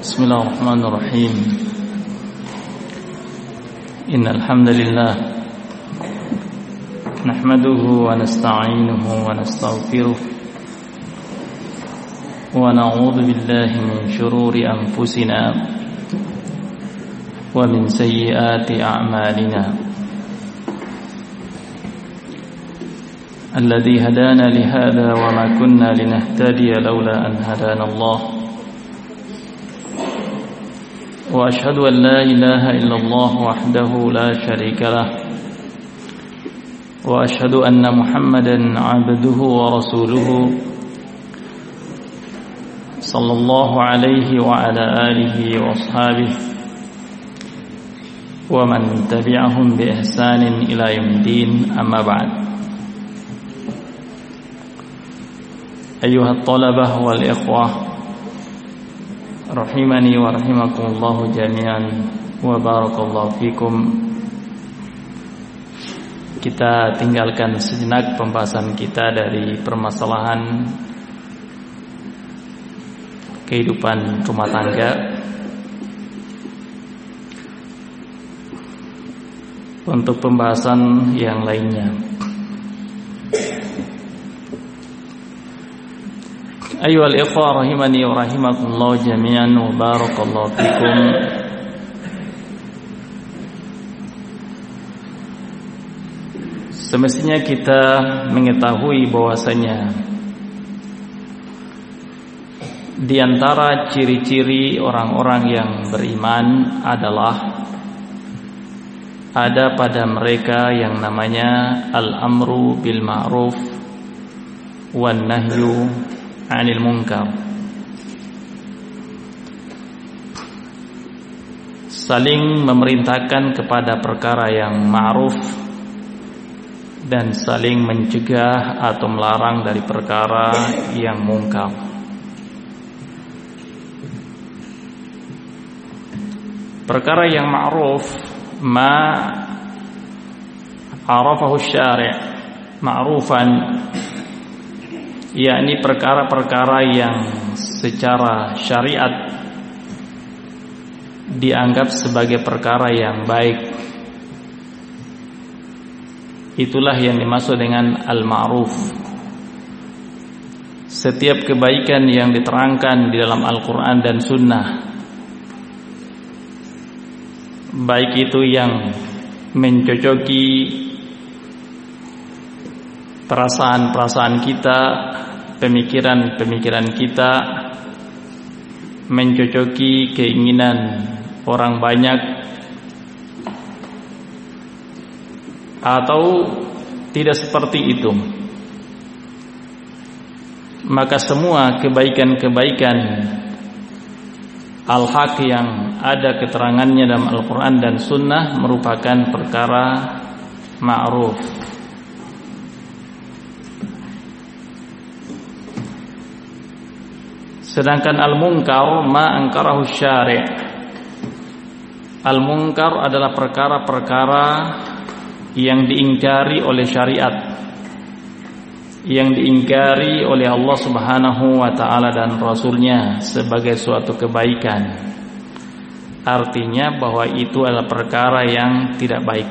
Bismillahirrahmanirrahim. Innal hamdalillah nahmaduhu wa nasta'inuhu wa nastaghfiruh wa na'udzu billahi min shururi anfusina wa min sayyiati a'malina. Alladzi hadana li hadza wa ma kunna linahtadiya laula an hadana Allah. وأشهد أن لا إله إلا الله وحده لا شريك له وأشهد أن محمدا عبده ورسوله صلى الله عليه وعلى آله وأصحابه ومن تبعهم بإحسان إلى يوم الدين. أما بعد. أيها الطلبة والإخوة rahimani wa rahimakumullahu jami'an wa barakallahu fikum. Kita tinggalkan sejenak pembahasan kita dari permasalahan kehidupan rumah tangga untuk pembahasan yang lainnya. Ayyuhal ikhwah rahimani wa rahimakumullah jami'an wa barakallahu fikum. Semestinya kita mengetahui bahwasanya di antara ciri-ciri orang-orang yang beriman adalah ada pada mereka yang namanya al-amru bil ma'ruf wan nahyu 'anil munkar. Saling memerintahkan kepada perkara yang ma'ruf dan saling mencegah atau melarang dari perkara yang munkar. Perkara yang ma'ruf ma arafahu syari' ma'rufan, yakni perkara-perkara yang secara syariat dianggap sebagai perkara yang baik. Itulah yang dimaksud dengan al-ma'ruf. Setiap kebaikan yang diterangkan di dalam Al-Quran dan Sunnah, baik itu yang mencocoki perasaan-perasaan kita, pemikiran-pemikiran kita, mencocoki keinginan orang banyak, atau tidak seperti itu, maka semua kebaikan-kebaikan al-haq yang ada keterangannya dalam Al-Quran dan Sunnah merupakan perkara ma'ruf. Sedangkan al-munkar ma angkarahu syari'. Al-munkar adalah perkara-perkara yang diingkari oleh syariat, yang diingkari oleh Allah Subhanahu wa ta'ala dan Rasulnya sebagai suatu kebaikan. Artinya bahwa itu adalah perkara yang tidak baik.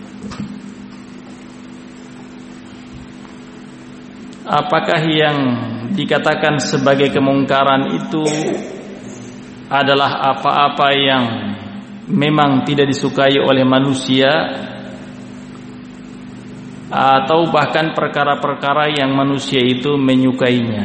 Apakah yang dikatakan sebagai kemungkaran itu adalah apa-apa yang memang tidak disukai oleh manusia, atau bahkan perkara-perkara yang manusia itu menyukainya?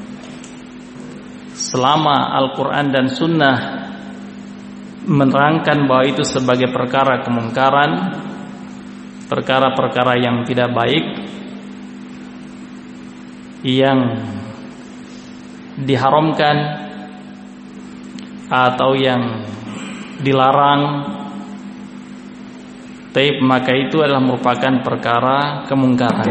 Selama Al-Quran dan Sunnah menerangkan bahwa itu sebagai perkara kemungkaran, perkara-perkara yang tidak baik, yang diharamkan atau yang dilarang, maka itu adalah merupakan perkara kemungkaran.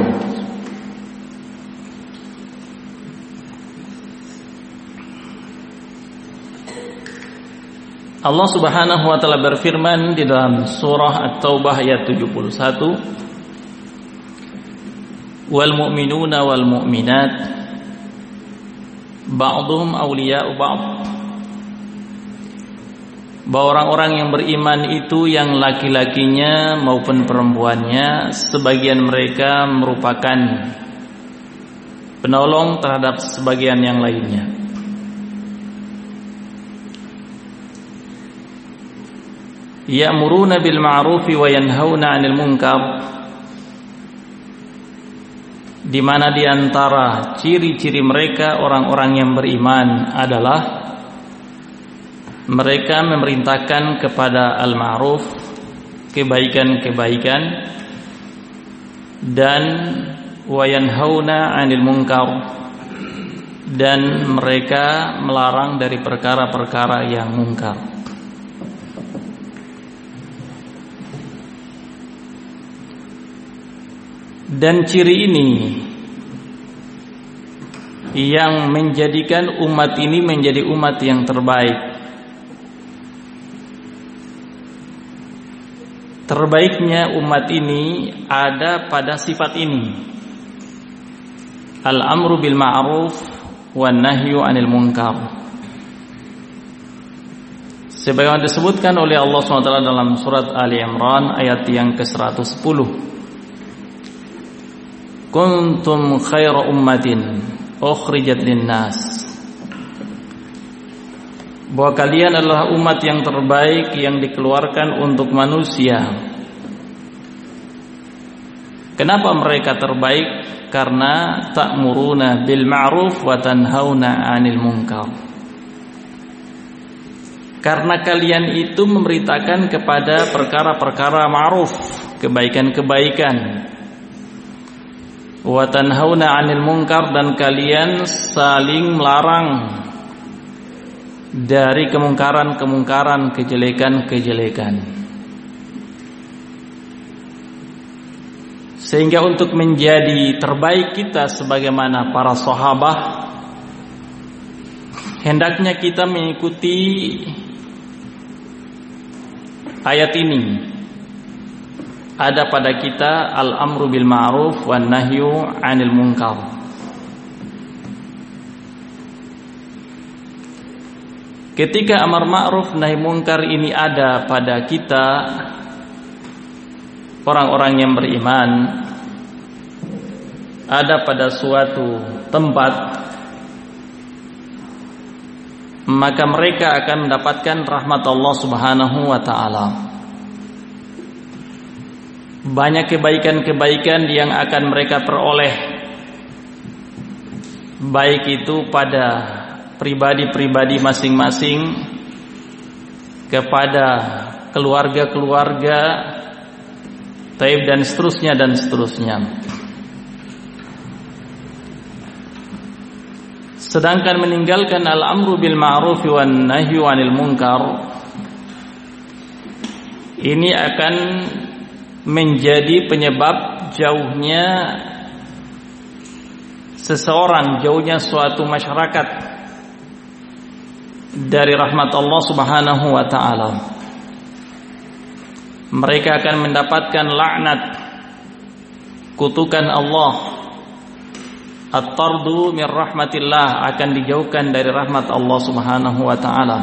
Allah Subhanahu wa ta'ala berfirman di dalam surah At-Taubah ayat 71, wal mu'minuna wal mu'minat ba'dhum awliya'u ba'd bahwa orang-orang yang beriman itu yang laki-lakinya maupun perempuannya, sebagian mereka merupakan penolong terhadap sebagian yang lainnya. Ya'muruna bil ma'rufi wa yanhauna 'anil munkar, di mana di antara ciri-ciri mereka orang-orang yang beriman adalah mereka memerintahkan kepada al-ma'ruf, kebaikan-kebaikan, dan wa yanhauna 'anil munkar, dan mereka melarang dari perkara-perkara yang mungkar. Dan ciri ini yang menjadikan umat ini menjadi umat yang terbaik. Terbaiknya umat ini ada pada sifat ini: al-amru bil ma'ruf wan nahyu 'anil munkar. Sebagaimana disebutkan oleh Allah SWT dalam surat Ali Imran ayat yang ke-110. Kuntum khaira ummatin ukhrijat linnas, bahwa kalian adalah umat yang terbaik yang dikeluarkan untuk manusia. Kenapa mereka terbaik? Karena ta'muruna bil ma'ruf wa tanhauna 'anil munkar. Karena kalian itu memberitakan kepada perkara-perkara ma'ruf, kebaikan-kebaikan, wa tanhauna 'anil munkar, dan kalian saling melarang dari kemungkaran-kemungkaran, kejelekan-kejelekan. Sehingga untuk menjadi terbaik kita sebagaimana para sahabat, hendaknya kita mengikuti ayat ini. Ada pada kita al-amru bil ma'ruf wan nahyu 'anil munkar. Ketika amar ma'ruf nahi munkar ini ada pada kita orang-orang yang beriman, ada pada suatu tempat, maka mereka akan mendapatkan rahmat Allah Subhanahu wa ta'ala. Banyak kebaikan-kebaikan yang akan mereka peroleh, baik itu pada pribadi-pribadi masing-masing, kepada keluarga-keluarga, taib, dan seterusnya dan seterusnya. Sedangkan meninggalkan al-amru bil ma'ruf wan nahyu 'anil munkar, ini akan menjadi penyebab jauhnya seseorang, jauhnya suatu masyarakat dari rahmat Allah Subhanahu wa ta'ala. Mereka akan mendapatkan laknat, kutukan Allah, at-tardu min rahmatillah, akan dijauhkan dari rahmat Allah Subhanahu wa ta'ala.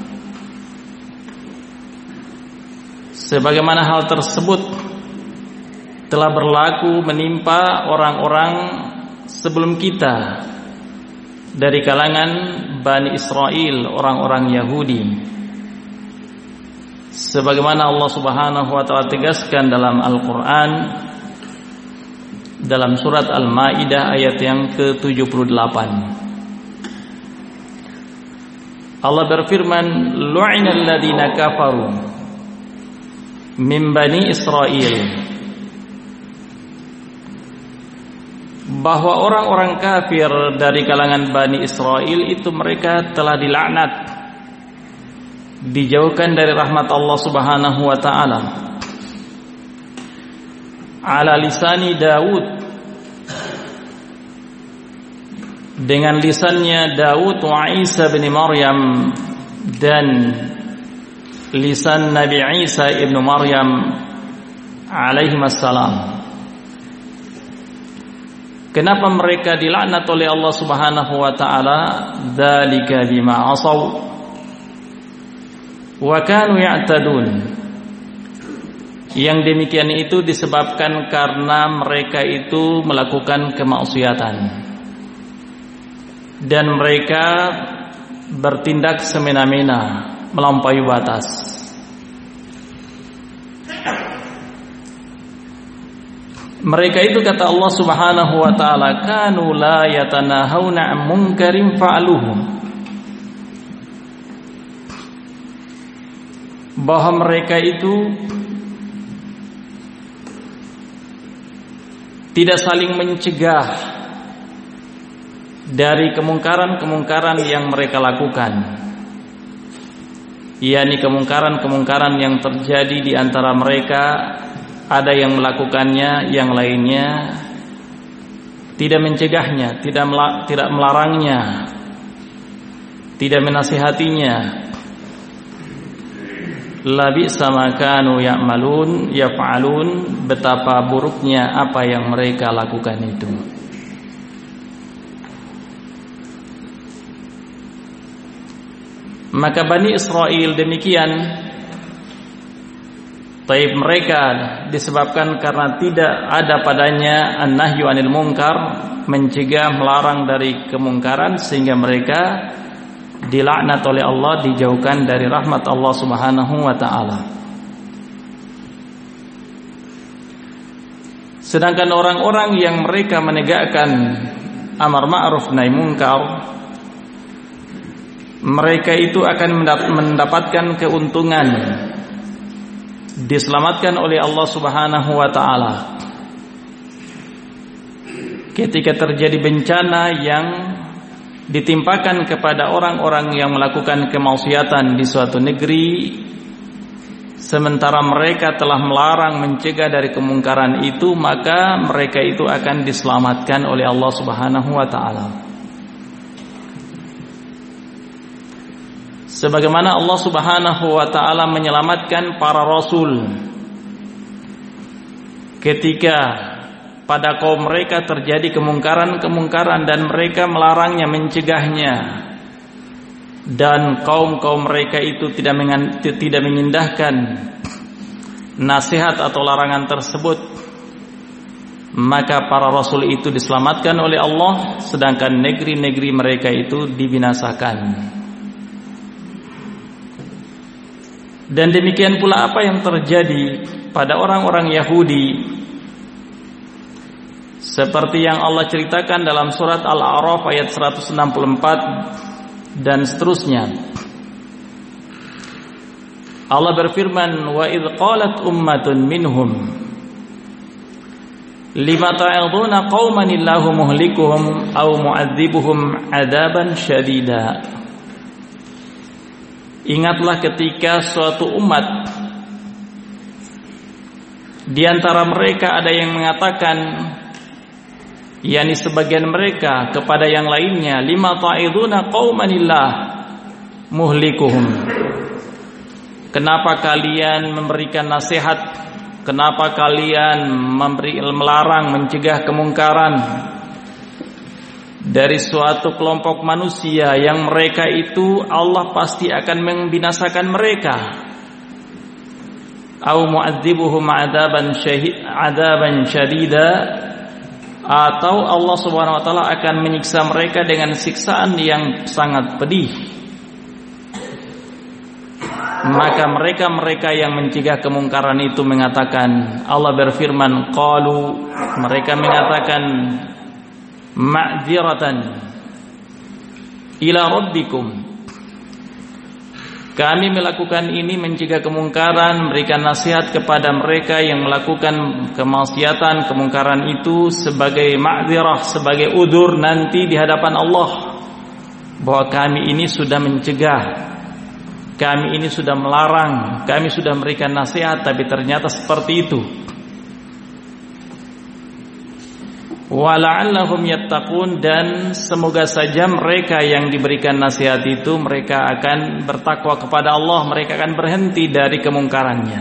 Sebagaimana hal tersebut telah berlaku menimpa orang-orang sebelum kita dari kalangan Bani Israel, orang-orang Yahudi. Sebagaimana Allah Subhanahu wa ta'ala tegaskan dalam Al-Quran, dalam surat Al-Ma'idah ayat yang ke-78. Allah berfirman, lu'inal ladzina kafaru min Bani Israel, bahwa orang-orang kafir dari kalangan Bani Israel itu mereka telah dilaknat, dijauhkan dari rahmat Allah Subhanahu wa ta'ala. Ala lisani Daud, dengan lisannya Daud wa Isa bin Maryam, dan lisan Nabi Isa ibnu Maryam alaihi wassalam. Kenapa mereka dilaknat oleh Allah Subhanahu wa ta'ala? Dzalika bima asaw, wa kanu ya'tadun. Yang demikian itu disebabkan karena mereka itu melakukan kemaksiatan dan mereka bertindak semena-mena, melampaui batas. Mereka itu, kata Allah Subhanahu wa taala, kanu la yatanahawna 'an munkarin fa'aluhum, bahwa mereka itu tidak saling mencegah dari kemungkaran-kemungkaran yang mereka lakukan, yakni kemungkaran-kemungkaran yang terjadi di antara mereka. Ada yang melakukannya, yang lainnya tidak mencegahnya, tidak melarangnya, tidak menasihatinya. Labisa ma kanu yaf'alun, betapa buruknya apa yang mereka lakukan itu. Maka Bani Israel demikian. Taib mereka disebabkan karena tidak ada padanya an-nahyu 'anil munkar, mencegah, melarang dari kemungkaran, sehingga mereka dilaknat oleh Allah, dijauhkan dari rahmat Allah Subhanahu wa taala. Sedangkan orang-orang yang mereka menegakkan amar ma'ruf nahi munkar, mereka itu akan mendapatkan keuntungan, diselamatkan oleh Allah Subhanahu wa taala. Ketika terjadi bencana yang ditimpakan kepada orang-orang yang melakukan kemaksiatan di suatu negeri, sementara mereka telah melarang, mencegah dari kemungkaran itu, maka mereka itu akan diselamatkan oleh Allah Subhanahu wa taala. Sebagaimana Allah Subhanahu wa taala menyelamatkan para rasul ketika pada kaum mereka terjadi kemungkaran-kemungkaran dan mereka melarangnya, mencegahnya, dan kaum-kaum mereka itu tidak mengindahkan nasihat atau larangan tersebut, maka para rasul itu diselamatkan oleh Allah, sedangkan negeri-negeri mereka itu dibinasakan. Dan demikian pula apa yang terjadi pada orang-orang Yahudi, seperti yang Allah ceritakan dalam surat Al-A'raf ayat 164 dan seterusnya. Allah berfirman, wa idh qalat ummatun minhum lima ta'iduna qauman illahu muhlikuhum aw mu'adzibuhum 'adaban syadida. Ingatlah ketika suatu umat di antara mereka ada yang mengatakan, yakni sebagian mereka kepada yang lainnya, lima ta'iduna qaumanillah muhlikuhum, kenapa kalian memberikan nasihat, kenapa kalian melarang, mencegah kemungkaran dari suatu kelompok manusia yang mereka itu Allah pasti akan membinasakan mereka, au mu'adzibuhum 'adaban syadida, atau Allah Subhanahu wa taala akan menyiksa mereka dengan siksaan yang sangat pedih. Maka mereka yang mencegah kemungkaran itu mengatakan, Allah berfirman, qalu, mereka mengatakan, ma'dziratan ila rabbikum, kami melakukan ini, mencegah kemungkaran, memberikan nasihat kepada mereka yang melakukan kemaksiatan, kemungkaran itu sebagai ma'dzirah, sebagai udzur nanti di hadapan Allah, bahwa kami ini sudah mencegah, kami ini sudah melarang, kami sudah memberikan nasihat, tapi ternyata seperti itu. Wala'allahum yattaqun, dan semoga saja mereka yang diberikan nasihat itu mereka akan bertakwa kepada Allah, mereka akan berhenti dari kemungkarannya.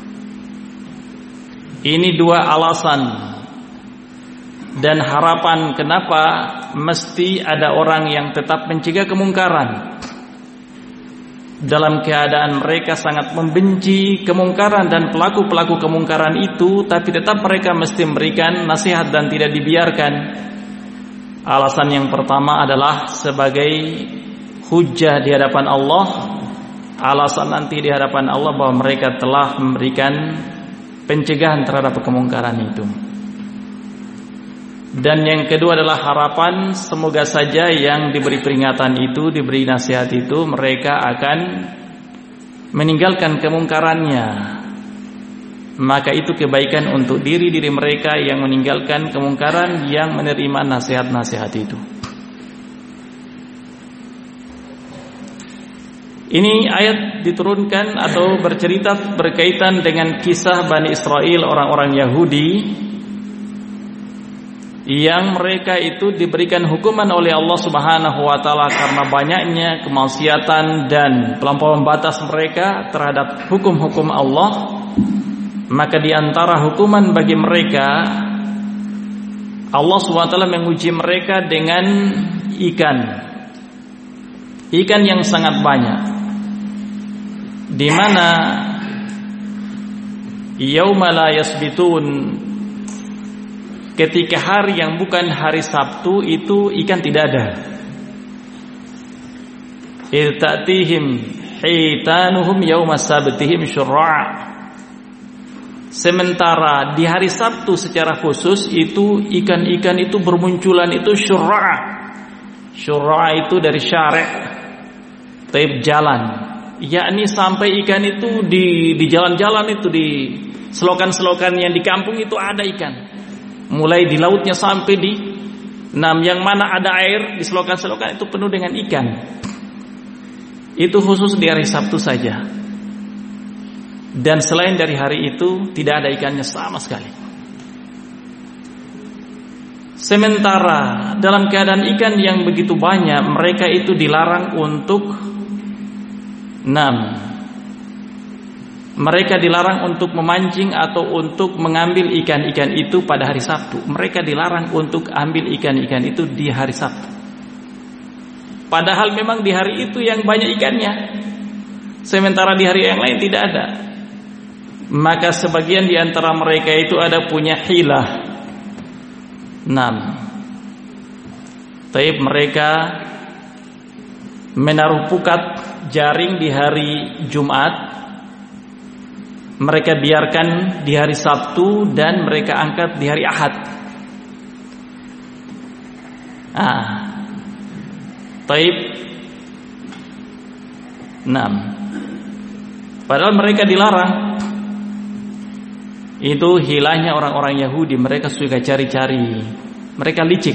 Ini dua alasan dan harapan kenapa mesti ada orang yang tetap mencegah kemungkaran. dalam keadaan mereka sangat membenci kemungkaran dan pelaku-pelaku kemungkaran itu, tapi tetap mereka mesti memberikan nasihat dan tidak dibiarkan. Alasan yang pertama adalah sebagai hujjah di hadapan Allah, alasan nanti di hadapan Allah bahwa mereka telah memberikan pencegahan terhadap kemungkaran itu. Dan yang kedua adalah harapan semoga saja yang diberi peringatan itu, diberi nasihat itu, mereka akan meninggalkan kemungkarannya. Maka itu kebaikan untuk diri-diri mereka yang meninggalkan kemungkaran, yang menerima nasihat-nasihat itu. Ini ayat diturunkan atau bercerita berkaitan dengan kisah Bani Israel, orang-orang Yahudi, yang mereka itu diberikan hukuman oleh Allah Subhanahu wa taala karena banyaknya kemaksiatan dan pelampauan batas mereka terhadap hukum-hukum Allah. Maka di antara hukuman bagi mereka, Allah Subhanahu wa taala menguji mereka dengan ikan yang sangat banyak, di mana yauma la yasbitun, ketika hari yang bukan hari Sabtu itu ikan tidak ada. Iltatihim hitanuhum yauma sabtihim syurra'. Sementara di hari Sabtu secara khusus itu ikan-ikan itu bermunculan itu syurra'. Syurra' itu dari syari', taib jalan. Yakni sampai ikan itu di jalan-jalan itu, di selokan-selokan yang di kampung itu ada ikan. Mulai di lautnya sampai di yang mana ada air, di selokan-selokan itu penuh dengan ikan. Itu khusus di hari Sabtu saja. Dan selain dari hari itu tidak ada ikannya sama sekali. Sementara dalam keadaan ikan yang begitu banyak, mereka itu dilarang untuk mereka dilarang untuk memancing atau untuk mengambil ikan-ikan itu pada hari Sabtu. Mereka dilarang untuk ambil ikan-ikan itu di hari Sabtu. Padahal memang di hari itu yang banyak ikannya, sementara di hari yang lain tidak ada. Maka sebagian di antara mereka itu ada punya hilah. Taib mereka menaruh pukat jaring di hari Jumat, mereka biarkan di hari Sabtu, dan mereka angkat di hari Ahad. Taib. Padahal mereka dilarang. Itu hilangnya orang-orang Yahudi. Mereka suka cari-cari, mereka licik.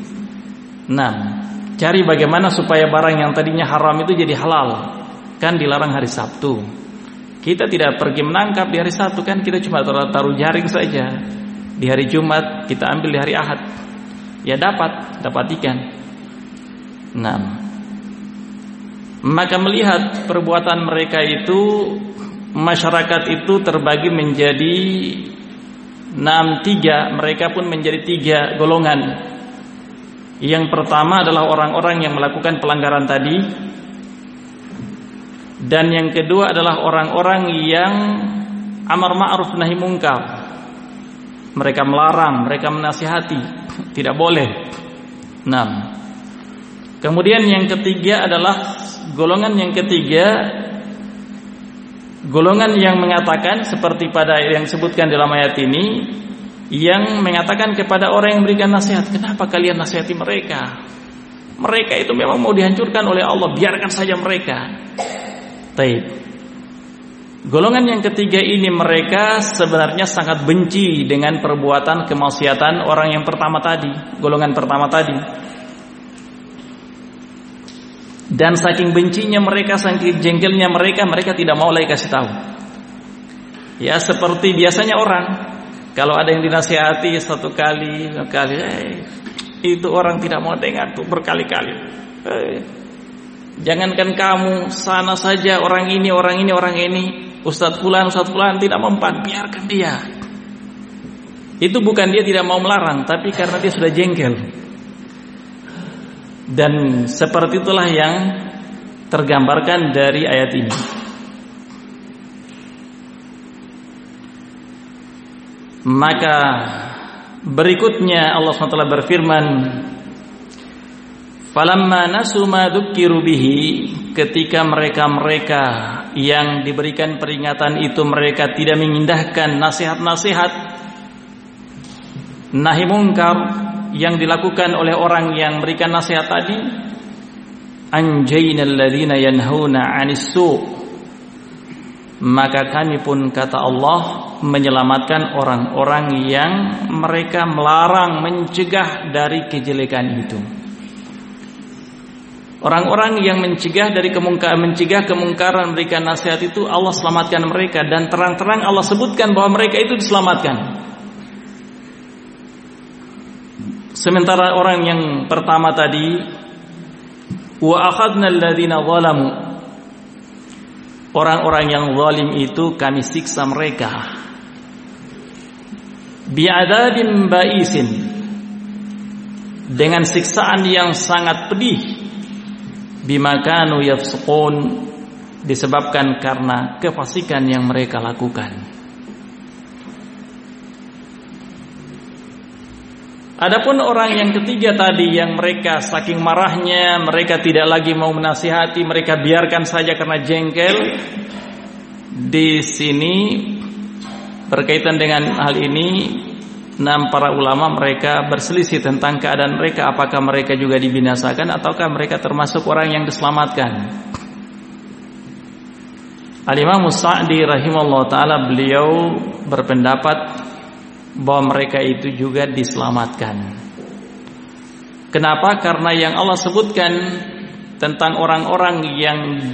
Cari bagaimana supaya barang yang tadinya haram itu jadi halal. Kan dilarang hari Sabtu. Kita tidak pergi menangkap di hari Sabtu, kan kita cuma taruh jaring saja. Di hari Jumat kita ambil di hari Ahad. Ya dapat ikan. Maka melihat perbuatan mereka itu, masyarakat itu terbagi menjadi 3. Mereka pun menjadi 3 golongan. Yang pertama adalah orang-orang yang melakukan pelanggaran tadi, dan yang kedua adalah orang-orang yang amar ma'ruf nahi mungkar. Mereka melarang, mereka menasihati, tidak boleh. Kemudian yang ketiga adalah golongan yang ketiga, golongan yang mengatakan seperti pada yang disebutkan dalam ayat ini, yang mengatakan kepada orang yang memberikan nasihat, kenapa kalian nasihati mereka? Mereka itu memang mau dihancurkan oleh Allah, biarkan saja mereka. Taib. Golongan yang ketiga ini mereka sebenarnya sangat benci dengan perbuatan kemaksiatan orang yang pertama tadi, golongan pertama tadi. Dan saking bencinya mereka, saking jengkelnya mereka, mereka tidak mau lagi kasih tahu. Ya seperti biasanya orang, kalau ada yang dinasihati satu kali, itu orang tidak mau dengar tuh berkali-kali. Jangankan kamu, sana saja orang ini, Ustadz Fulan tidak mempan, biarkan dia. Itu bukan dia tidak mau melarang, tapi karena dia sudah jengkel. Dan seperti itulah yang tergambarkan dari ayat ini. Maka berikutnya Allah SWT berfirman, falamma nasu ma dzukkiru bihi, ketika mereka-mereka yang diberikan peringatan itu mereka tidak mengindahkan nasihat-nasihat nahi mungkar yang dilakukan oleh orang yang memberikan nasihat tadi, anjaynal ladzina yanhauna 'anis su', maka kami pun, kata Allah, menyelamatkan orang-orang yang mereka melarang, mencegah dari kejelekan itu. Orang-orang yang mencegah kemungkaran, memberikan nasihat itu Allah selamatkan mereka, dan terang-terang Allah sebutkan bahwa mereka itu diselamatkan. Sementara orang yang pertama tadi, wa akhadnal ladzina zalamu, orang-orang yang zalim itu kami siksa mereka bi'adzabin ba'isin, dengan siksaan yang sangat pedih, bima kanu yafsuqun, disebabkan karena kefasikan yang mereka lakukan. Adapun orang yang ketiga tadi, yang mereka saking marahnya mereka tidak lagi mau menasihati, mereka biarkan saja karena jengkel. Di sini berkaitan dengan hal ini, para ulama mereka berselisih tentang keadaan mereka, apakah mereka juga dibinasakan ataukah mereka termasuk orang yang diselamatkan. Al-Imam Sa'di rahimahullah ta'ala, beliau berpendapat bahwa mereka itu juga diselamatkan. Kenapa? Karena yang Allah sebutkan tentang orang-orang yang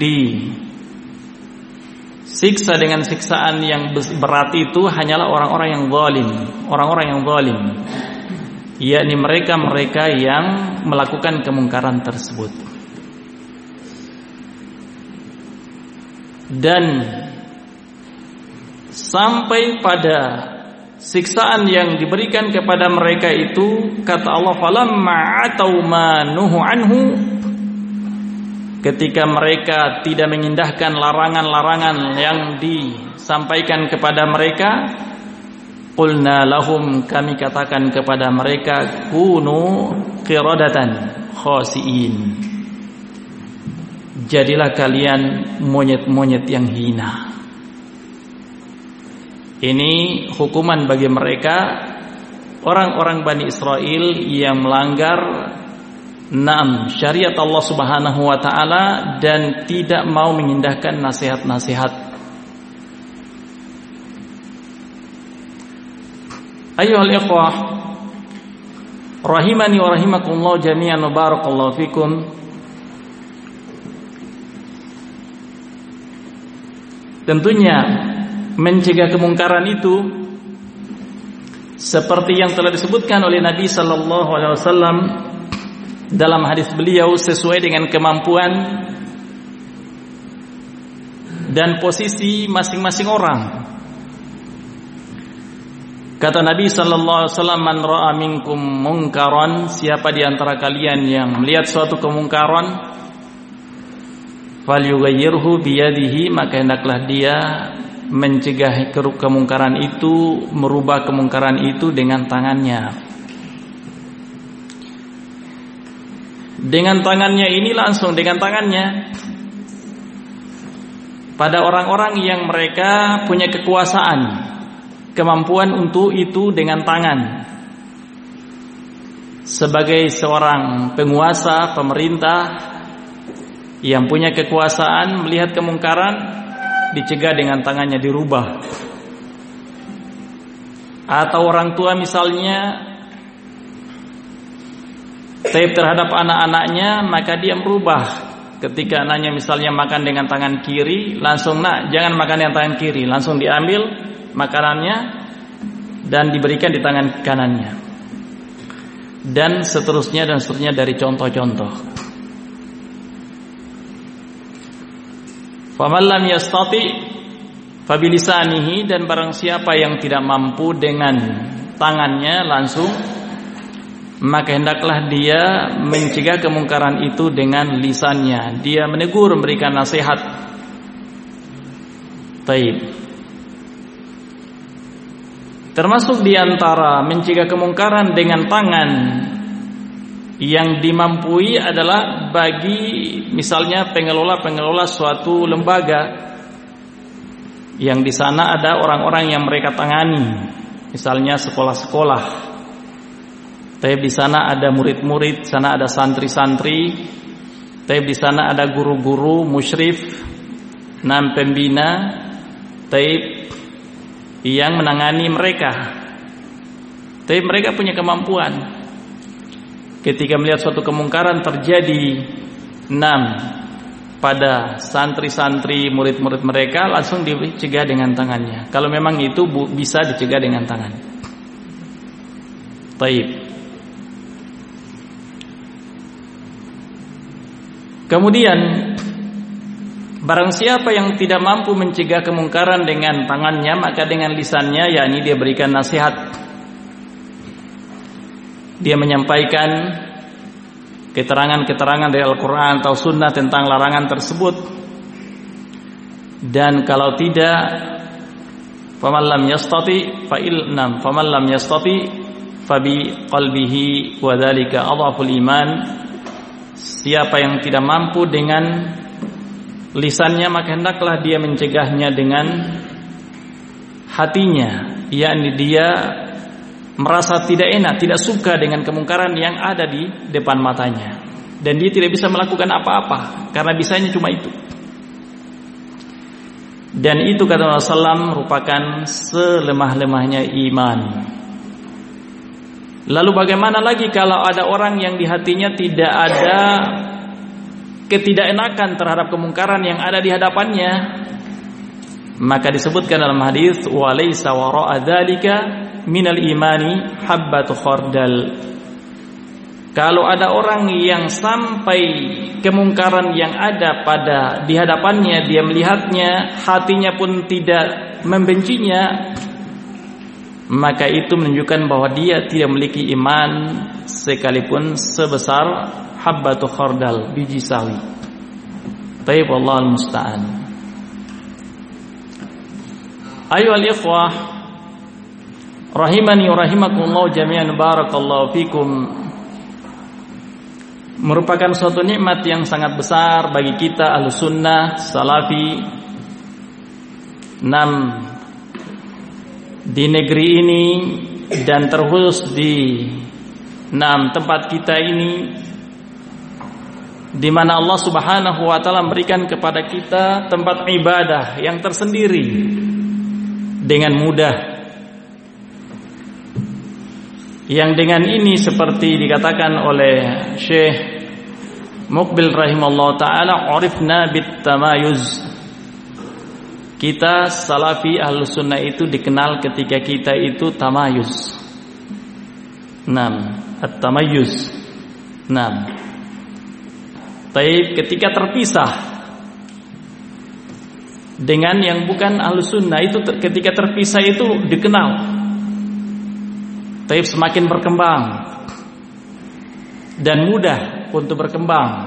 disiksa dengan siksaan yang berat itu hanyalah orang-orang yang zalim, orang-orang yang zalim, yakni mereka yang melakukan kemungkaran tersebut. Dan sampai pada siksaan yang diberikan kepada mereka itu, kata Allah, falamma atau ma nuhu anhu, ketika mereka tidak mengindahkan larangan-larangan yang disampaikan kepada mereka, qulna lahum, kami katakan kepada mereka, kunu qiradatan khasiin, jadilah kalian monyet-monyet yang hina. Ini hukuman bagi mereka, orang-orang Bani Israel yang melanggar syariat Allah Subhanahu wa ta'ala dan tidak mau mengindahkan nasihat-nasihat. Ayyuhal ikhwah rahimani wa rahimakumullah jami'an wa barakallahu fikum. Tentunya mencegah kemungkaran itu seperti yang telah disebutkan oleh Nabi sallallahu alaihi wasallam dalam hadis beliau, sesuai dengan kemampuan dan posisi masing-masing orang. Kata Nabi sallallahu alaihi wasallam, man ra'a minkum munkaran, siapa di antara kalian yang melihat suatu kemungkaran, falyughayyirhu biyadihi, maka hendaklah dia mencegah kemungkaran itu, merubah kemungkaran itu dengan tangannya. Dengan tangannya ini langsung dengan tangannya pada orang-orang yang mereka punya kekuasaan, kemampuan untuk itu dengan tangan. Sebagai seorang penguasa, pemerintah yang punya kekuasaan, melihat kemungkaran dicegah dengan tangannya, dirubah. Atau orang tua misalnya taib terhadap anak-anaknya, maka dia merubah. Ketika anaknya misalnya makan dengan tangan kiri, langsung, nak, jangan makan dengan tangan kiri, langsung diambil makanannya dan diberikan di tangan kanannya. Dan seterusnya dari contoh-contoh. Faman lam yastati fabilisanihi, dan barang siapa yang tidak mampu dengan tangannya langsung, maka hendaklah dia mencegah kemungkaran itu dengan lisannya. Dia menegur, memberikan nasihat. Taib. Termasuk di antara mencegah kemungkaran dengan tangan yang dimampui adalah bagi misalnya pengelola suatu lembaga yang di sana ada orang-orang yang mereka tangani, misalnya sekolah-sekolah. Tapi di sana ada murid-murid, sana ada santri-santri, tapi di sana ada guru-guru, musyrif, pembina, tapi yang menangani mereka. Tapi mereka punya kemampuan. Ketika melihat suatu kemungkaran terjadi, pada santri-santri, murid-murid mereka, langsung dicegah dengan tangannya. Kalau memang itu bisa dicegah dengan tangan. Taib. Kemudian barang siapa yang tidak mampu mencegah kemungkaran dengan tangannya, maka dengan lisannya, yakni dia berikan nasihat. Dia menyampaikan keterangan-keterangan dari Al-Quran atau Sunnah tentang larangan tersebut. Dan kalau tidak, faman lam yastati fabi qalbihi wa dzalika adhaful iman. Siapa yang tidak mampu dengan lisannya, maka hendaklah dia mencegahnya dengan hatinya, yakni dia merasa tidak enak, tidak suka dengan kemungkaran yang ada di depan matanya, dan dia tidak bisa melakukan apa-apa karena bisanya cuma itu. Dan itu kata Rasulullah SAW merupakan selemah-lemahnya iman. Lalu bagaimana lagi kalau ada orang yang di hatinya tidak ada ketidakenakan terhadap kemungkaran yang ada di hadapannya? Maka disebutkan dalam hadis, walaysa wara'a dzalika minal imani habbatu khardal. Kalau ada orang yang sampai kemungkaran yang ada di hadapannya, dia melihatnya, hatinya pun tidak membencinya, maka itu menunjukkan bahwa dia tidak memiliki iman sekalipun sebesar habbatu khardal, biji sawi. Taib, wallahul musta'an. Ayyuhal ikhwah rahimani wa rahimakumullah jami'an, barakallahu fikum. Merupakan suatu nikmat yang sangat besar bagi kita Ahlus Sunnah Salafi di negeri ini, dan terkhusus di tempat kita ini, di mana Allah Subhanahu wa taala memberikan kepada kita tempat ibadah yang tersendiri dengan mudah. Yang dengan ini seperti dikatakan oleh Syekh Muqbil rahimahullah ta'ala, urifna bit tamayuz. Kita Salafi Ahlus Sunnah itu dikenal ketika kita itu tamayuz. At-tamayuz. Taib, ketika terpisah dengan yang bukan Ahlus Sunnah itu, ketika terpisah itu dikenal. Taib semakin berkembang dan mudah untuk berkembang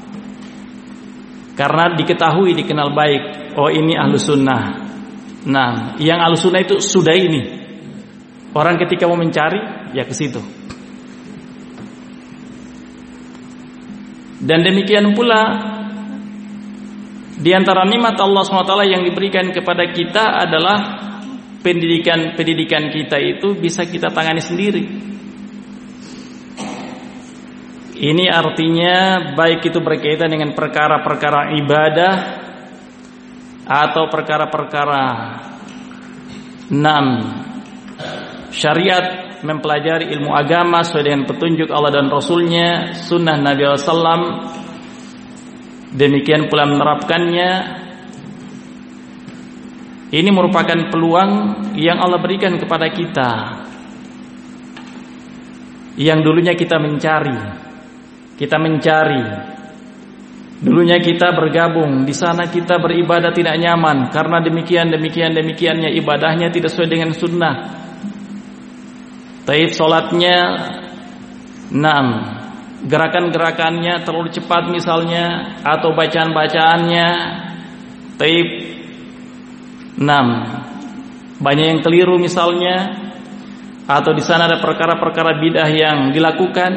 karena diketahui, dikenal baik. Oh, ini Ahlus Sunnah. Yang Ahlus Sunnah itu sudah ini. Orang ketika mau mencari, ya ke situ. Dan demikian pula di antara nikmat Allah SWT yang diberikan kepada kita adalah pendidikan kita itu bisa kita tangani sendiri. Ini artinya baik itu berkaitan dengan perkara-perkara ibadah atau perkara-perkara syariat, mempelajari ilmu agama sesuai dengan petunjuk Allah dan Rasulnya, sunnah Nabi SAW. Demikian pula menerapkannya. Ini merupakan peluang yang Allah berikan kepada kita, yang dulunya kita mencari. Dulunya kita bergabung, di sana kita beribadah tidak nyaman karena demikiannya ibadahnya tidak sesuai dengan sunnah. Taib, solatnya gerakan-gerakannya terlalu cepat misalnya, atau bacaan-bacaannya taib. Banyak yang keliru misalnya, atau di sana ada perkara-perkara bidah yang dilakukan.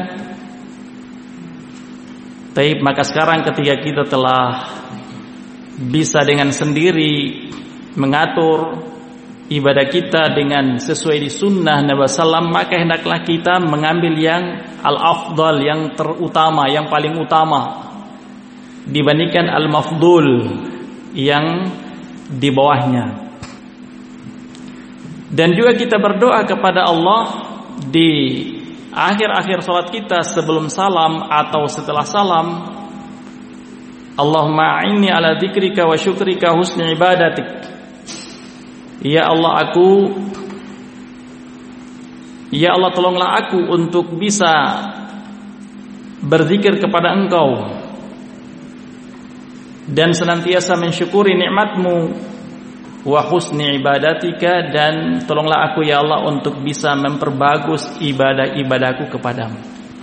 Taib, maka sekarang ketika kita telah bisa dengan sendiri mengatur ibadah kita dengan sesuai di sunnah Nabi Sallam, maka hendaklah kita mengambil yang al-afdal, yang terutama, yang paling utama, dibandingkan al-mafdul, yang di bawahnya. Dan juga kita berdoa kepada Allah di akhir-akhir salat kita, sebelum salam atau setelah salam, Allahumma a'inni ala dzikrika wa syukrika husni ibadatik. Ya Allah tolonglah aku untuk bisa berzikir kepada Engkau dan senantiasa mensyukuri nikmat-Mu, wa husni ibadatika, dan tolonglah aku ya Allah untuk bisa memperbagus ibadah-ibadahku kepadamu.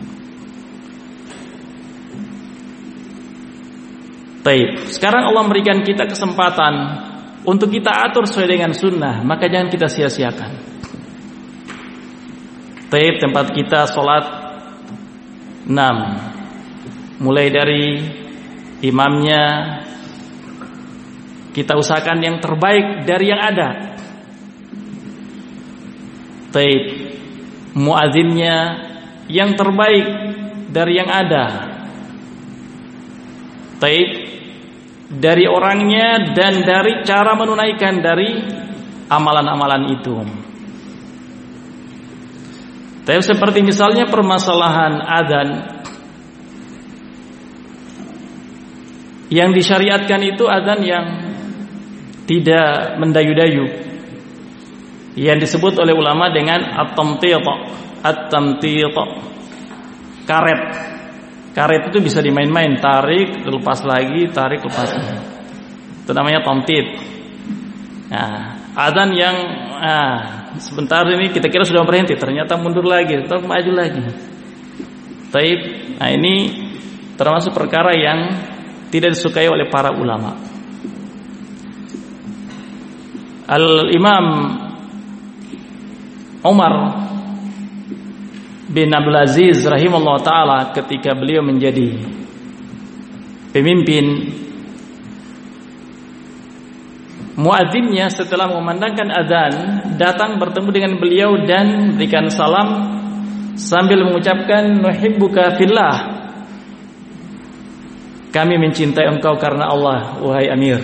Baik, sekarang Allah memberikan kita kesempatan untuk kita atur sesuai dengan sunnah, maka jangan kita sia-siakan. Baik, tempat kita sholat 6, mulai dari imamnya, kita usahakan yang terbaik dari yang ada. Taib, muadzinnya yang terbaik dari yang ada. Taib, dari orangnya dan dari cara menunaikan dari amalan-amalan itu. Taib, seperti misalnya permasalahan adzan, yang disyariatkan itu adzan yang tidak mendayu-dayu, yang disebut oleh ulama dengan at-tamtit, karet. Karet itu bisa dimain-main, tarik, lepas lagi, tarik, lepas lagi. Itu namanya tamtit. Nah, adzan yang sebentar ini kita kira sudah berhenti, ternyata mundur lagi, terus maju lagi. Taib. Nah, ini termasuk perkara yang tidak disukai oleh para ulama. Al-Imam Umar bin Abdul Aziz rahimahullah ta'ala, ketika beliau menjadi pemimpin, muadzinnya setelah memandangkan adzan datang bertemu dengan beliau dan berikan salam sambil mengucapkan nuhibbuka fillah, kami mencintai engkau karena Allah wahai Amir.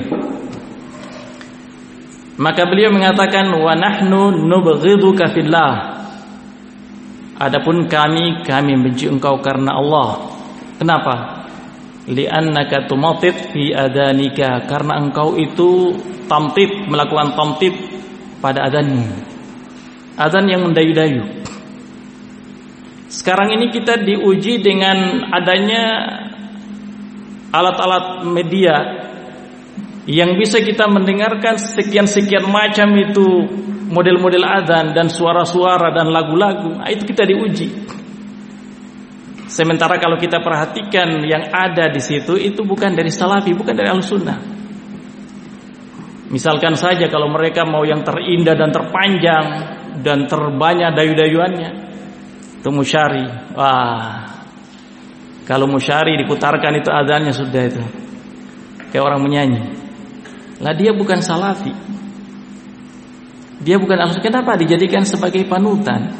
Maka beliau mengatakan wa nahnu nubghiduka fillah, adapun kami benci engkau karena Allah. Kenapa? Li'annaka tumatit fi adanika, karena engkau itu tamtit, melakukan tamtit pada adzanmu, adzan yang mendayu-dayu. Sekarang ini kita diuji dengan adanya alat-alat media yang bisa kita mendengarkan sekian-sekian macam itu model-model adzan dan suara-suara dan lagu-lagu. Nah, itu kita diuji. Sementara kalau kita perhatikan yang ada di situ itu bukan dari salafi, bukan dari Ahlussunnah. Misalkan saja kalau mereka mau yang terindah dan terpanjang dan terbanyak dayu-dayuannya, itu musyari. Wah, kalau musyari diputarkan itu adzannya sudah itu kayak orang menyanyi. Lah dia bukan salafi, dia bukan Ahlussunnah. Kenapa dijadikan sebagai panutan?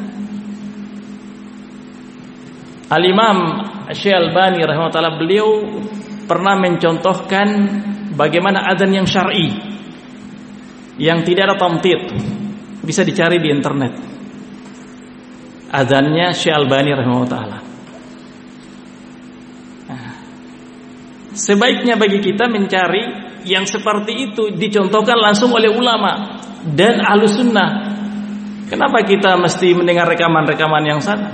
Al-Imam Syalbani rahimahullah, beliau pernah mencontohkan bagaimana adzan yang syar'i, yang tidak ada tamtit, bisa dicari di internet. Adzannya Syalbani rahimahullah. Sebaiknya bagi kita mencari yang seperti itu, dicontohkan langsung oleh ulama dan Ahlussunnah. Kenapa kita mesti mendengar rekaman-rekaman yang sana?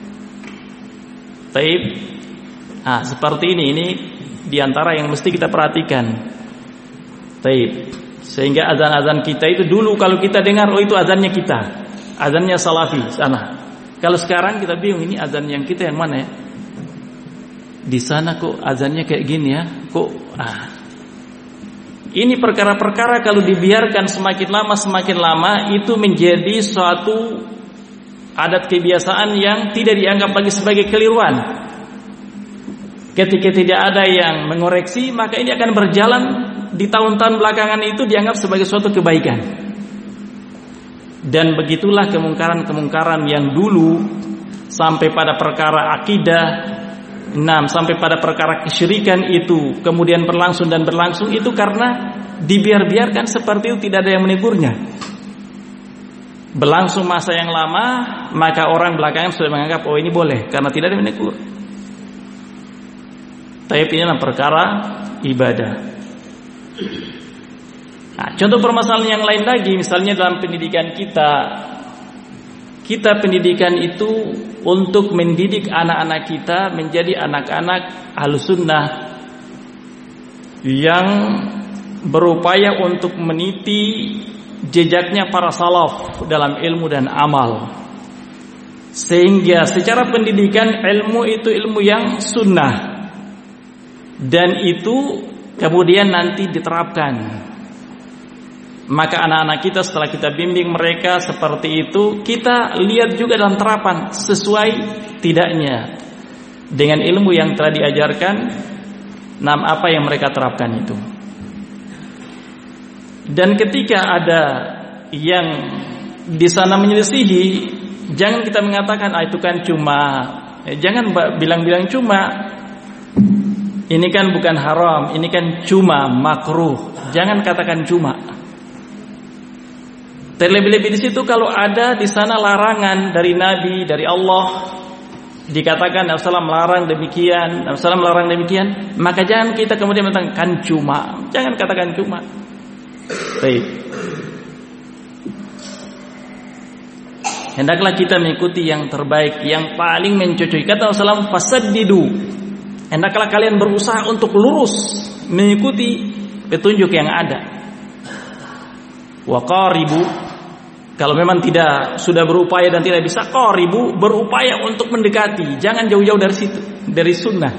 Taib. Seperti ini diantara yang mesti kita perhatikan. Taib. Sehingga azan-azan kita itu dulu kalau kita dengar, oh itu azannya kita, azannya salafi sana. Kalau sekarang kita bingung, ini azan yang kita yang mana ya? Di sana kok azannya kayak gini ya? Kok ini perkara-perkara kalau dibiarkan semakin lama itu menjadi suatu adat kebiasaan yang tidak dianggap lagi sebagai keliruan. Ketika tidak ada yang mengoreksi, maka ini akan berjalan di tahun-tahun belakangan itu dianggap sebagai suatu kebaikan. Dan begitulah kemungkaran-kemungkaran yang dulu sampai pada perkara akidah, sampai pada perkara kesyirikan itu kemudian berlangsung itu karena dibiarkan seperti itu, tidak ada yang menegurnya. Berlangsung masa yang lama, maka orang belakangan sudah menganggap ini boleh karena tidak ada yang menegur. Tapi ini adalah perkara ibadah. Nah, contoh permasalahan yang lain lagi, misalnya dalam pendidikan kita pendidikan itu untuk mendidik anak-anak kita menjadi anak-anak Ahlussunnah yang berupaya untuk meniti jejaknya para salaf dalam ilmu dan amal, sehingga secara pendidikan ilmu itu ilmu yang sunnah, dan itu kemudian nanti diterapkan. Maka anak-anak kita setelah kita bimbing mereka seperti itu, kita lihat juga dalam terapan sesuai tidaknya dengan ilmu yang telah diajarkan, apa yang mereka terapkan itu. Dan ketika ada yang di sana menyelisihi, jangan kita mengatakan itu kan cuma, jangan bilang-bilang cuma. Ini kan bukan haram, ini kan cuma makruh. Jangan katakan cuma. Terlebih-lebih di situ kalau ada di sana larangan dari Nabi, dari Allah, dikatakan Nabi SAW melarang demikian, Nabi SAW melarang demikian, maka jangan kita kemudian mengatakan cuma. Jangan katakan cuma. Baik. Hendaklah kita mengikuti yang terbaik, yang paling mencocoki. Kata Rasulullah, fasaddidu. Hendaklah kalian berusaha untuk lurus mengikuti petunjuk yang ada. Wa qaribu, kalau memang tidak sudah berupaya dan tidak bisa, qaribu, berupaya untuk mendekati, jangan jauh-jauh dari situ, dari sunnah.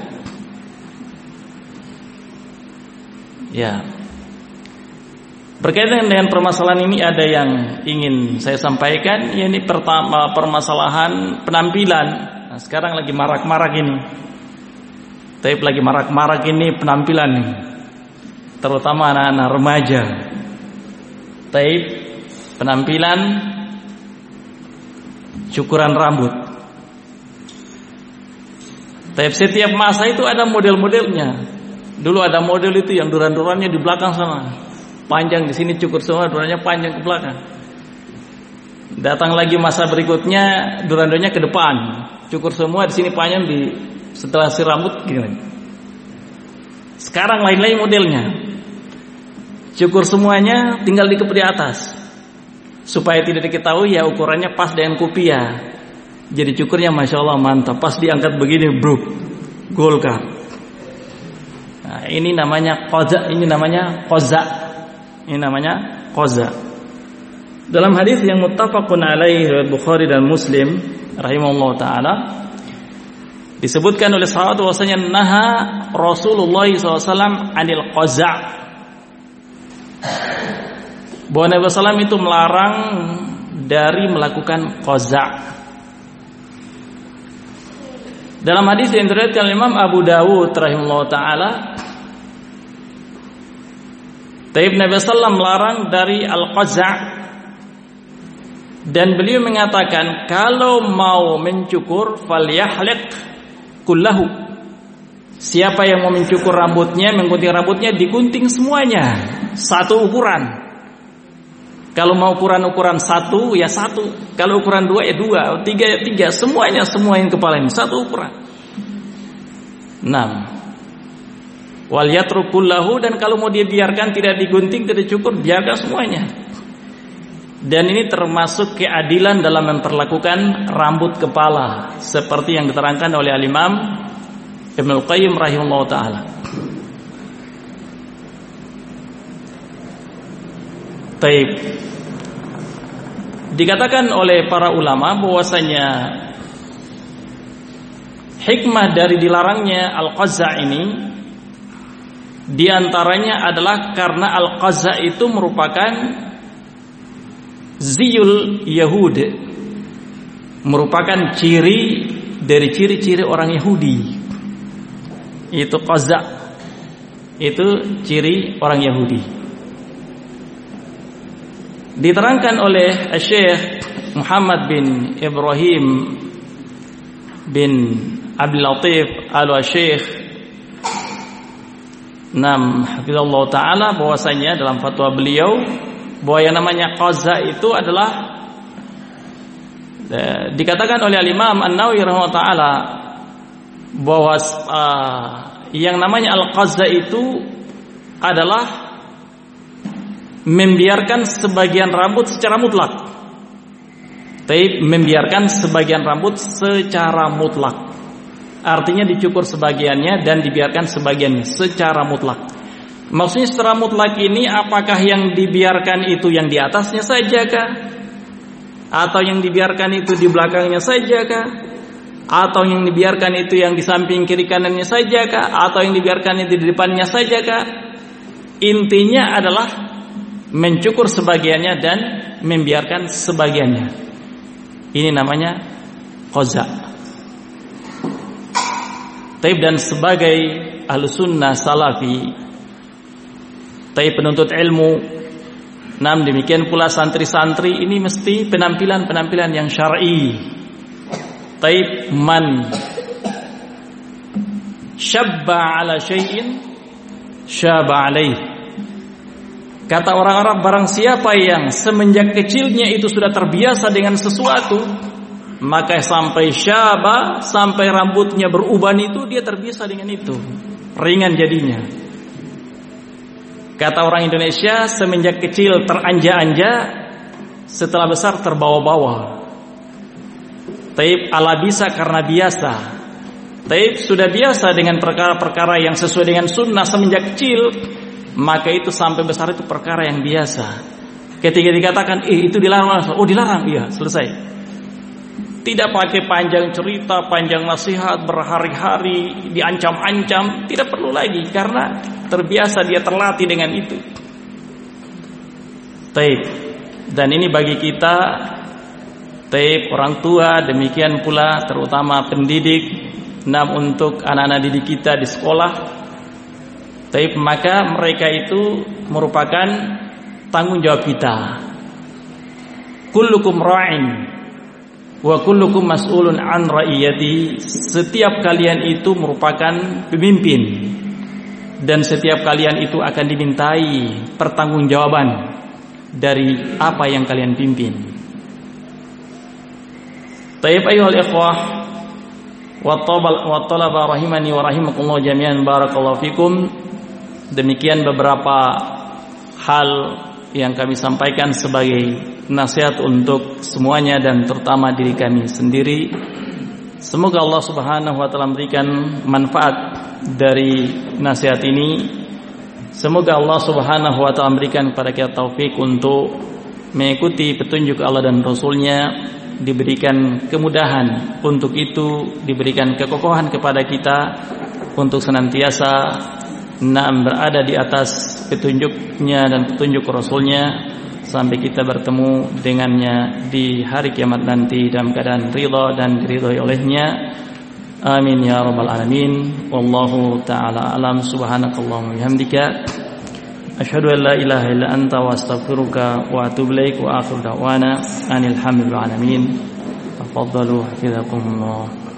Ya. Berkaitan dengan permasalahan ini ada yang ingin saya sampaikan, yakni pertama permasalahan penampilan. Nah, sekarang lagi marak-marak ini. Tapi lagi marak-marak ini penampilan nih, terutama anak-anak remaja. Tapi penampilan cukuran rambut. Tapi setiap masa itu ada model-modelnya. Dulu ada model itu yang duran-durannya di belakang sana, panjang di sini cukur semua, durannya panjang ke belakang. Datang lagi masa berikutnya, duran-durannya ke depan, cukur semua, di sini panjang, di setelah si rambut gini. Sekarang lain-lain modelnya, cukur semuanya, tinggal dikeput di atas, supaya tidak diketahui ya ukurannya pas dengan kopiah. Jadi cukurnya masya Allah mantap, pas diangkat begini bruk, golkar. Nah, ini namanya qaza, ini namanya qaza, ini namanya qaza. Dalam hadis yang muttafaqun alaihi riwayat Bukhari dan Muslim rahimahullah taala, disebutkan oleh sahabat bahwasanya naha Rasulullah SAW anil qaza', bahwa Nabi SAW itu melarang dari melakukan qaza'. Dalam hadis yang diriwayatkan Imam Abu Dawud rahimahullah taala, Nabi SAW melarang dari al-qaza', dan beliau mengatakan kalau mau mencukur falyahliq kullahu. Siapa yang mau mencukur rambutnya, menggunting rambutnya, digunting semuanya satu ukuran. Kalau mau ukuran satu ya satu, kalau ukuran dua ya dua, tiga ya tiga, semuanya semua yang kepala ini satu ukuran. 6. Wal yatruk kullahu, dan kalau mau dia biarkan tidak digunting, tidak dicukur, biarkan semuanya. Dan ini termasuk keadilan dalam memperlakukan rambut kepala, seperti yang diterangkan oleh Al-Imam Ibnu Qayyim rahimahullah ta'ala. Taib. Dikatakan oleh para ulama bahwasanya hikmah dari dilarangnya al-qaza' ini di antaranya adalah karena al-qaza' itu merupakan ziyul Yahud, merupakan ciri dari ciri-ciri orang Yahudi. Itu qaza', itu ciri orang Yahudi. Diterangkan oleh Syekh Muhammad bin Ibrahim bin Abdul Latif Al-Syekh hafizallahu taala, bahwasanya dalam fatwa beliau bahwa yang namanya qaza itu adalah dikatakan oleh Al-Imam An-Nawawi rahimahullah taala bahwa yang namanya al-qaza itu adalah membiarkan sebagian rambut secara mutlak. Membiarkan sebagian rambut secara mutlak. Artinya dicukur sebagiannya dan dibiarkan sebagiannya secara mutlak. Maksudnya secara mutlak ini apakah yang dibiarkan itu yang di atasnya saja kah? Atau yang dibiarkan itu di belakangnya saja kah? Atau yang dibiarkan itu yang di samping kiri kanannya saja kah? Atau yang dibiarkan itu di depannya saja kah? Intinya adalah mencukur sebagiannya dan membiarkan sebagiannya. Ini namanya qaza'. Dan sebagai ahlussunnah salafi, penuntut ilmu, demikian pula santri-santri ini mesti penampilan yang syar'i. Man syabba ala syai'in syaba alaih. Kata orang-orang, barang siapa yang semenjak kecilnya itu sudah terbiasa dengan sesuatu, maka sampai syaba, sampai rambutnya beruban itu dia terbiasa dengan itu, ringan jadinya. Kata orang Indonesia, semenjak kecil teranja-anja, setelah besar terbawa-bawa. Ala bisa karena biasa. Sudah biasa dengan perkara-perkara yang sesuai dengan sunnah semenjak kecil, maka itu sampai besar itu perkara yang biasa. Ketika dikatakan itu dilarang, oh dilarang, iya, selesai. Tidak pakai panjang cerita, panjang nasihat, berhari-hari diancam-ancam, tidak perlu lagi karena terbiasa, dia terlatih dengan itu. Dan ini bagi kita, orang tua, demikian pula terutama pendidik, untuk anak-anak didik kita di sekolah, maka mereka itu merupakan tanggung jawab kita. Kullukum ra'in wa kullukum mas'ulun an ra'iyati. Setiap kalian itu merupakan pemimpin dan setiap kalian itu akan dimintai pertanggungjawaban dari apa yang kalian pimpin. Ayyuhal ikhwah wa talaba rahimani wa rahimakumullah jami'an, barakallahu fikum. Demikian beberapa hal yang kami sampaikan sebagai nasihat untuk semuanya dan terutama diri kami sendiri. Semoga Allah Subhanahu wa taala memberikan manfaat dari nasihat ini. Semoga Allah Subhanahu wa taala memberikan kepada kita taufik untuk mengikuti petunjuk Allah dan Rasul-Nya, diberikan kemudahan untuk itu, diberikan kekokohan kepada kita untuk senantiasa berada di atas petunjuknya dan petunjuk Rasul-Nya sampai kita bertemu dengannya di hari kiamat nanti dalam keadaan ridha dan diridhoi olehnya. Amin ya rabbal alamin. Wallahu ta'ala alam. Subhanakallahumma bihamdika asyhadu an la ilaha illa anta wa astaghfiruka wa atubu ilaik wa akhiru da'wana anil hamdulillah alamin. Tafaddalu hafizakumullah.